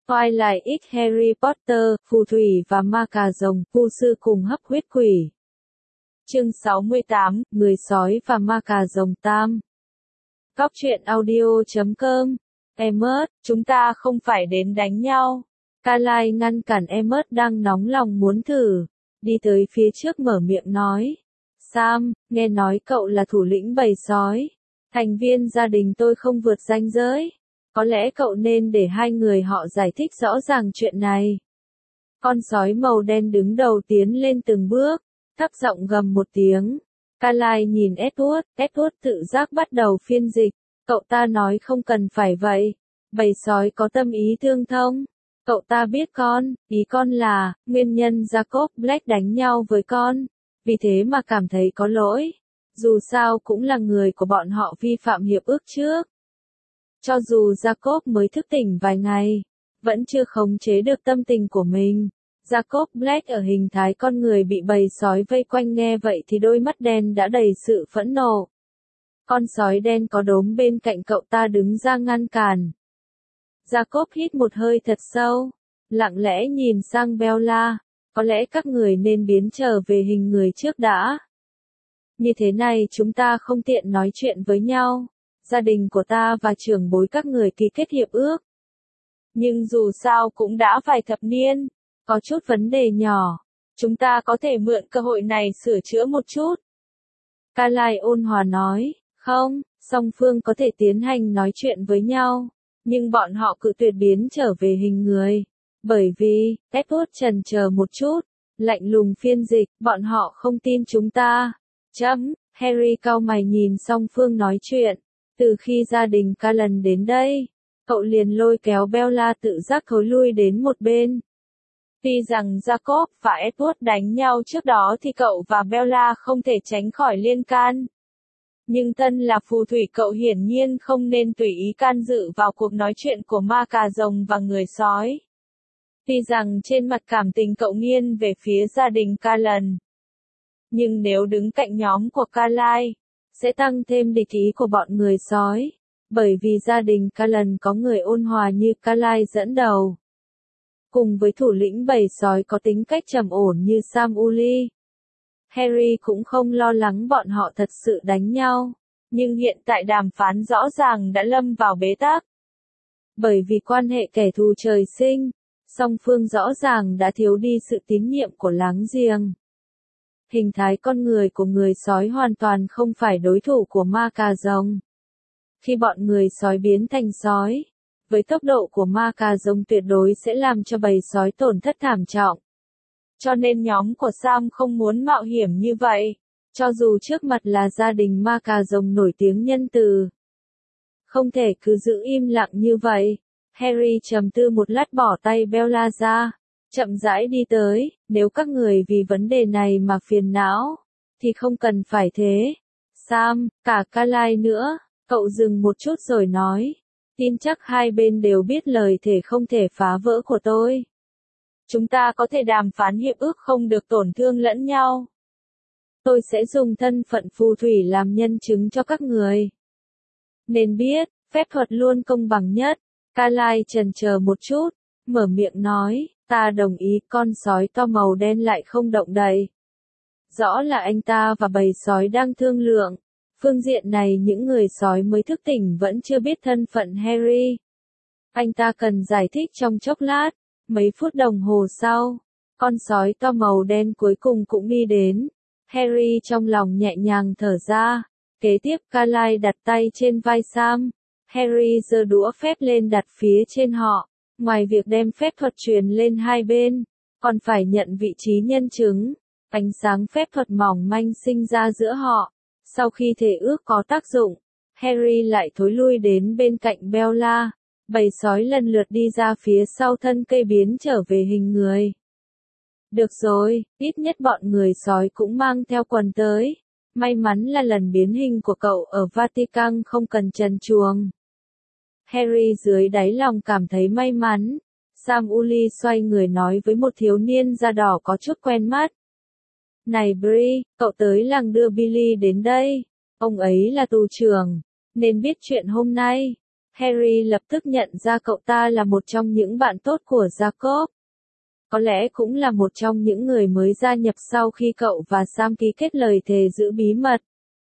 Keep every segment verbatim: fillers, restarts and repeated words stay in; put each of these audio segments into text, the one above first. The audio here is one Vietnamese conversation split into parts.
Twilight X Harry Potter, phù thủy và ma cà rồng, vu sư cùng hấp huyết quỷ. Chương sáu mươi tám, người sói và ma cà rồng tam. Góc truyện audio chấm com. Emmet, chúng ta không phải đến đánh nhau. Carly ngăn cản Emmet đang nóng lòng muốn thử. Đi tới phía trước mở miệng nói. Sam, nghe nói cậu là thủ lĩnh bầy sói. Thành viên gia đình tôi không vượt ranh giới. Có lẽ cậu nên để hai người họ giải thích rõ ràng chuyện này. Con sói màu đen đứng đầu tiến lên từng bước, thấp giọng gầm một tiếng. Carly nhìn Edward, Edward tự giác bắt đầu phiên dịch. Cậu ta nói không cần phải vậy. Bầy sói có tâm ý tương thông. Cậu ta biết con, ý con là, nguyên nhân Jacob Black đánh nhau với con. Vì thế mà cảm thấy có lỗi. Dù sao cũng là người của bọn họ vi phạm hiệp ước trước. Cho dù Jacob mới thức tỉnh vài ngày, vẫn chưa khống chế được tâm tình của mình. Jacob Black ở hình thái con người bị bầy sói vây quanh nghe vậy thì đôi mắt đen đã đầy sự phẫn nộ. Con sói đen có đốm bên cạnh cậu ta đứng ra ngăn cản. Jacob hít một hơi thật sâu, lặng lẽ nhìn sang Bella, có lẽ các người nên biến trở về hình người trước đã. Như thế này chúng ta không tiện nói chuyện với nhau. Gia đình của ta và trưởng bối các người ký kết hiệp ước. Nhưng dù sao cũng đã vài thập niên, có chút vấn đề nhỏ, chúng ta có thể mượn cơ hội này sửa chữa một chút. Carly ôn hòa nói, không, song phương có thể tiến hành nói chuyện với nhau, nhưng bọn họ cự tuyệt biến trở về hình người. Bởi vì, Edward chần chờ một chút, lạnh lùng phiên dịch, bọn họ không tin chúng ta. Chấm, Harry cau mày nhìn song phương nói chuyện. Từ khi gia đình Cullen đến đây, cậu liền lôi kéo Bella tự giác thối lui đến một bên. Tuy rằng Jacob và Edward đánh nhau trước đó thì cậu và Bella không thể tránh khỏi liên can. Nhưng thân là phù thủy cậu hiển nhiên không nên tùy ý can dự vào cuộc nói chuyện của ma cà rồng và người sói. Tuy rằng trên mặt cảm tình cậu nghiêng về phía gia đình Cullen. Nhưng nếu đứng cạnh nhóm của Carly, sẽ tăng thêm địch ý của bọn người sói, bởi vì gia đình Cullen có người ôn hòa như Carly dẫn đầu. Cùng với thủ lĩnh bầy sói có tính cách trầm ổn như Sam Uli. Harry cũng không lo lắng bọn họ thật sự đánh nhau, nhưng hiện tại đàm phán rõ ràng đã lâm vào bế tắc. Bởi vì quan hệ kẻ thù trời sinh, song phương rõ ràng đã thiếu đi sự tín nhiệm của láng giềng. Hình thái con người của người sói hoàn toàn không phải đối thủ của ma cà rồng. Khi bọn người sói biến thành sói, với tốc độ của ma cà rồng tuyệt đối sẽ làm cho bầy sói tổn thất thảm trọng. Cho nên nhóm của Sam không muốn mạo hiểm như vậy, cho dù trước mặt là gia đình ma cà rồng nổi tiếng nhân từ. Không thể cứ giữ im lặng như vậy. Harry trầm tư một lát bỏ tay Bella ra. Chậm rãi đi tới, nếu các người vì vấn đề này mà phiền não, thì không cần phải thế. Sam, cả Carly nữa, cậu dừng một chút rồi nói, tin chắc hai bên đều biết lời thề không thể phá vỡ của tôi. Chúng ta có thể đàm phán hiệp ước không được tổn thương lẫn nhau. Tôi sẽ dùng thân phận phù thủy làm nhân chứng cho các người. Nên biết, phép thuật luôn công bằng nhất. Carly chần chờ một chút, mở miệng nói. Ta đồng ý, con sói to màu đen lại không động đậy. Rõ là anh ta và bầy sói đang thương lượng. Phương diện này những người sói mới thức tỉnh vẫn chưa biết thân phận Harry. Anh ta cần giải thích trong chốc lát. Mấy phút đồng hồ sau, con sói to màu đen cuối cùng cũng đi đến. Harry trong lòng nhẹ nhàng thở ra. Kế tiếp Carly đặt tay trên vai Sam. Harry giơ đũa phép lên đặt phía trên họ. Ngoài việc đem phép thuật truyền lên hai bên, còn phải nhận vị trí nhân chứng, ánh sáng phép thuật mỏng manh sinh ra giữa họ. Sau khi thể ước có tác dụng, Harry lại thối lui đến bên cạnh Bella. Bầy sói lần lượt đi ra phía sau thân cây biến trở về hình người. Được rồi, ít nhất bọn người sói cũng mang theo quần tới. May mắn là lần biến hình của cậu ở Vatican không cần trần truồng. Harry dưới đáy lòng cảm thấy may mắn. Sam Uli xoay người nói với một thiếu niên da đỏ có chút quen mắt. Này Bree, cậu tới làng đưa Billy đến đây. Ông ấy là tù trưởng, nên biết chuyện hôm nay. Harry lập tức nhận ra cậu ta là một trong những bạn tốt của Jacob. Có lẽ cũng là một trong những người mới gia nhập sau khi cậu và Sam ký kết lời thề giữ bí mật.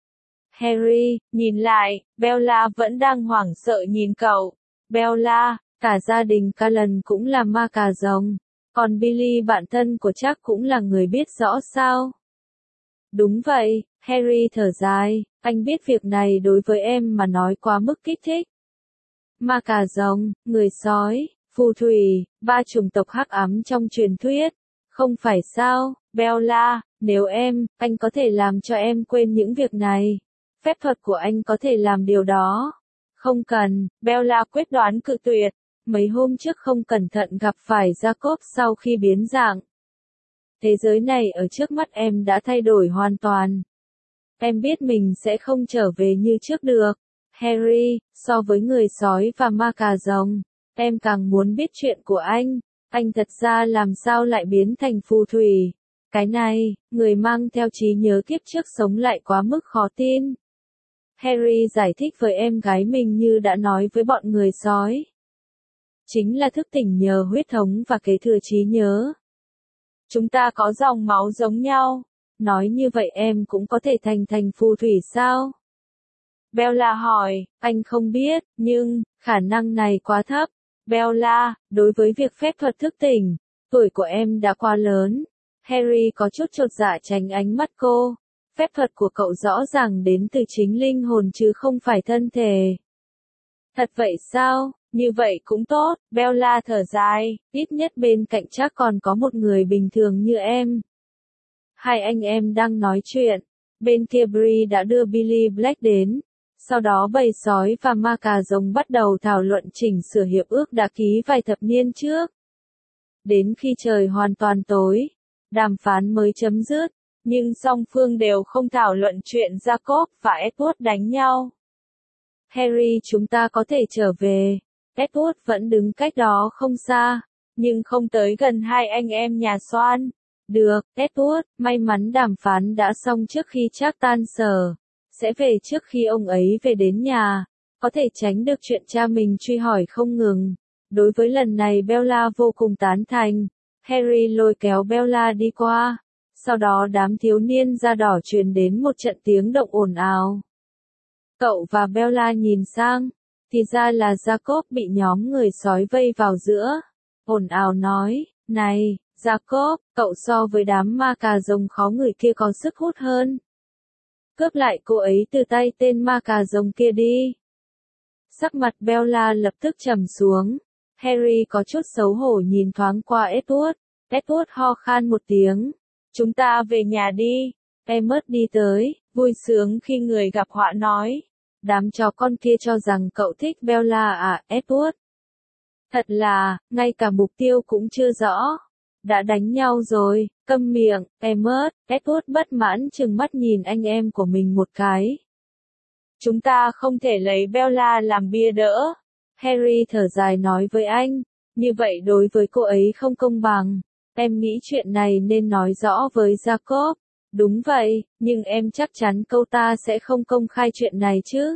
Harry, nhìn lại, Bella vẫn đang hoảng sợ nhìn cậu. Bella, cả gia đình Cullen cũng là ma cà rồng. Còn Billy bạn thân của Jack cũng là người biết rõ sao? Đúng vậy, Harry thở dài, anh biết việc này đối với em mà nói quá mức kích thích. Ma cà rồng, người sói, phù thủy, ba chủng tộc hắc ám trong truyền thuyết. Không phải sao, Bella, nếu em, anh có thể làm cho em quên những việc này. Phép thuật của anh có thể làm điều đó. Không cần, Bella quyết đoán cự tuyệt. Mấy hôm trước không cẩn thận gặp phải Jacob sau khi biến dạng. Thế giới này ở trước mắt em đã thay đổi hoàn toàn. Em biết mình sẽ không trở về như trước được. Harry, so với người sói và ma cà rồng, em càng muốn biết chuyện của anh. Anh thật ra làm sao lại biến thành phù thủy? Cái này, người mang theo trí nhớ kiếp trước sống lại quá mức khó tin. Harry giải thích với em gái mình như đã nói với bọn người sói. Chính là thức tỉnh nhờ huyết thống và kế thừa trí nhớ. Chúng ta có dòng máu giống nhau. Nói như vậy em cũng có thể thành thành phù thủy sao? Bella hỏi, anh không biết, nhưng, khả năng này quá thấp. Bella, đối với việc phép thuật thức tỉnh, tuổi của em đã quá lớn. Harry có chút chột dạ tránh ánh mắt cô. Phép thuật của cậu rõ ràng đến từ chính linh hồn chứ không phải thân thể. Thật vậy sao? Như vậy cũng tốt, Bella thở dài, ít nhất bên cạnh chắc còn có một người bình thường như em. Hai anh em đang nói chuyện, bên kia Bree đã đưa Billy Black đến. Sau đó bầy sói và ma cà rồng bắt đầu thảo luận chỉnh sửa hiệp ước đã ký vài thập niên trước. Đến khi trời hoàn toàn tối, đàm phán mới chấm dứt, nhưng song phương đều không thảo luận chuyện Jacob và Edward đánh nhau. Harry, chúng ta có thể trở về. Edward vẫn đứng cách đó không xa, nhưng không tới gần hai anh em nhà Swan. Được, Edward, may mắn đàm phán đã xong trước khi Jack tan sở. Sẽ về trước khi ông ấy về đến nhà. Có thể tránh được chuyện cha mình truy hỏi không ngừng. Đối với lần này Bella vô cùng tán thành. Harry lôi kéo Bella đi qua. Sau đó đám thiếu niên da đỏ truyền đến một trận tiếng động ồn ào. Cậu và Bella nhìn sang. Thì ra là Jacob bị nhóm người sói vây vào giữa. Ồn ào nói, này, Jacob, cậu so với đám ma cà rồng khó người kia có sức hút hơn. Cướp lại cô ấy từ tay tên ma cà rồng kia đi. Sắc mặt Bella lập tức trầm xuống. Harry có chút xấu hổ nhìn thoáng qua Edward. Edward ho khan một tiếng. Chúng ta về nhà đi. Emmet đi tới, vui sướng khi người gặp họa nói. Đám chó con kia cho rằng cậu thích Bella à, Edward. Thật là, ngay cả mục tiêu cũng chưa rõ. Đã đánh nhau rồi, câm miệng, Emmet. Edward bất mãn trừng mắt nhìn anh em của mình một cái. Chúng ta không thể lấy Bella làm bia đỡ. Harry thở dài nói với anh. Như vậy đối với cô ấy không công bằng. Em nghĩ chuyện này nên nói rõ với Jacob. Đúng vậy, nhưng em chắc chắn cô ta sẽ không công khai chuyện này chứ.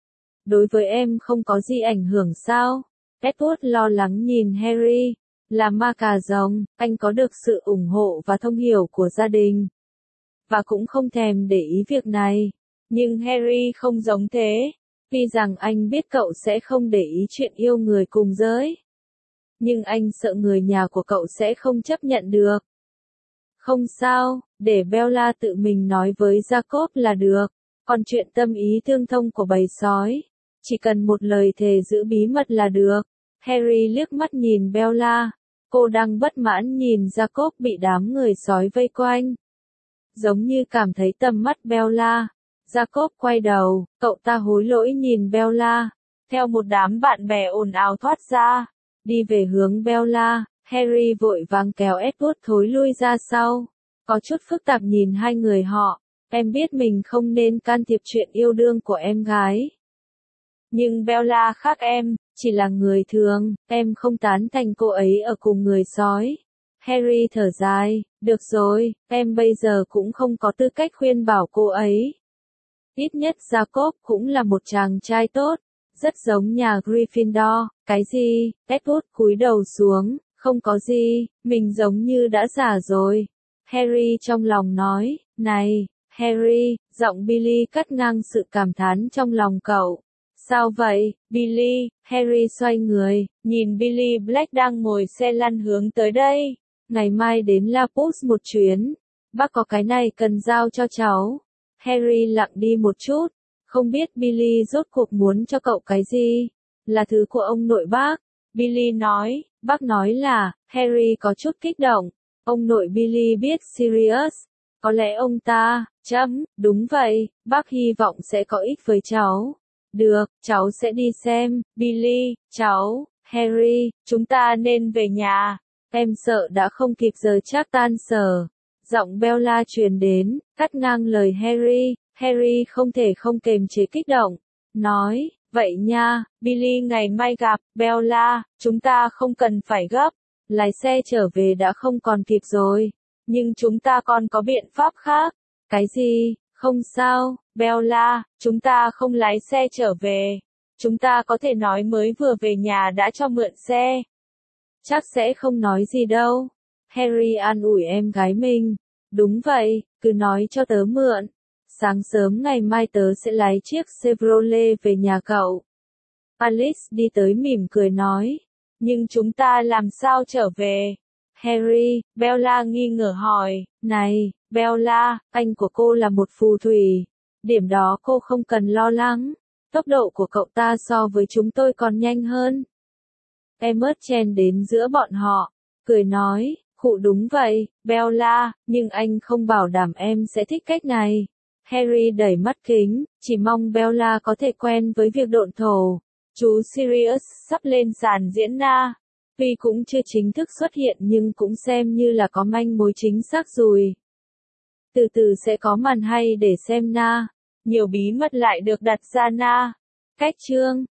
Đối với em không có gì ảnh hưởng sao? Edward lo lắng nhìn Harry. Là ma cà rồng, anh có được sự ủng hộ và thông hiểu của gia đình. Và cũng không thèm để ý việc này. Nhưng Harry không giống thế. Tuy rằng anh biết cậu sẽ không để ý chuyện yêu người cùng giới. Nhưng anh sợ người nhà của cậu sẽ không chấp nhận được. Không sao, để Bella tự mình nói với Jacob là được. Còn chuyện tâm ý tương thông của bầy sói, chỉ cần một lời thề giữ bí mật là được. Harry liếc mắt nhìn Bella. Cô đang bất mãn nhìn Jacob bị đám người sói vây quanh. Giống như cảm thấy tầm mắt Bella. Jacob quay đầu, cậu ta hối lỗi nhìn Bella. Theo một đám bạn bè ồn ào thoát ra, đi về hướng Bella. Harry vội vàng kéo Edward thối lui ra sau. Có chút phức tạp nhìn hai người họ. Em biết mình không nên can thiệp chuyện yêu đương của em gái. Nhưng Bella khác em, chỉ là người thường, em không tán thành cô ấy ở cùng người sói. Harry thở dài, được rồi, em bây giờ cũng không có tư cách khuyên bảo cô ấy. Ít nhất Jacob cũng là một chàng trai tốt. rất giống nhà Gryffindor. Cái gì? Edward cúi đầu xuống, không có gì, mình giống như đã già rồi. Harry trong lòng nói, này, Harry, giọng Billy cắt ngang sự cảm thán trong lòng cậu. Sao vậy, Billy? Harry xoay người, nhìn Billy Black đang ngồi xe lăn hướng tới đây. Ngày mai đến Lapus một chuyến. Bác có cái này cần giao cho cháu. Harry lặng đi một chút. Không biết Billy rốt cuộc muốn cho cậu cái gì? Là thứ của ông nội bác. Billy nói, bác nói là, Harry có chút kích động. Ông nội Billy biết Sirius. Có lẽ ông ta, chấm, đúng vậy, bác hy vọng sẽ có ích với cháu. Được, cháu sẽ đi xem, Billy, cháu, Harry, chúng ta nên về nhà. Em sợ đã không kịp giờ chắc tan sở. Giọng Bella truyền đến, cắt ngang lời Harry. Harry không thể không kềm chế kích động. Nói, vậy nha, Billy ngày mai gặp, Bella, chúng ta không cần phải gấp. Lái xe trở về đã không còn kịp rồi. Nhưng chúng ta còn có biện pháp khác. Cái gì? Không sao, Bella, chúng ta không lái xe trở về. Chúng ta có thể nói mới vừa về nhà đã cho mượn xe. Chắc sẽ không nói gì đâu. Harry an ủi em gái mình. Đúng vậy, cứ nói cho tớ mượn. Sáng sớm ngày mai tớ sẽ lái chiếc Chevrolet về nhà cậu. Alice đi tới mỉm cười nói. Nhưng chúng ta làm sao trở về? Harry, Bella nghi ngờ hỏi. Này, Bella, anh của cô là một phù thủy. Điểm đó cô không cần lo lắng. Tốc độ của cậu ta so với chúng tôi còn nhanh hơn. Emmet chen đến giữa bọn họ. Cười nói, khụ đúng vậy, Bella, nhưng anh không bảo đảm em sẽ thích cách này. Harry đẩy mắt kính, chỉ mong Bella có thể quen với việc độn thổ. Chú Sirius sắp lên sàn diễn na. Tuy cũng chưa chính thức xuất hiện nhưng cũng xem như là có manh mối chính xác rồi. Từ từ sẽ có màn hay để xem na. Nhiều bí mật lại được đặt ra na. Cách chương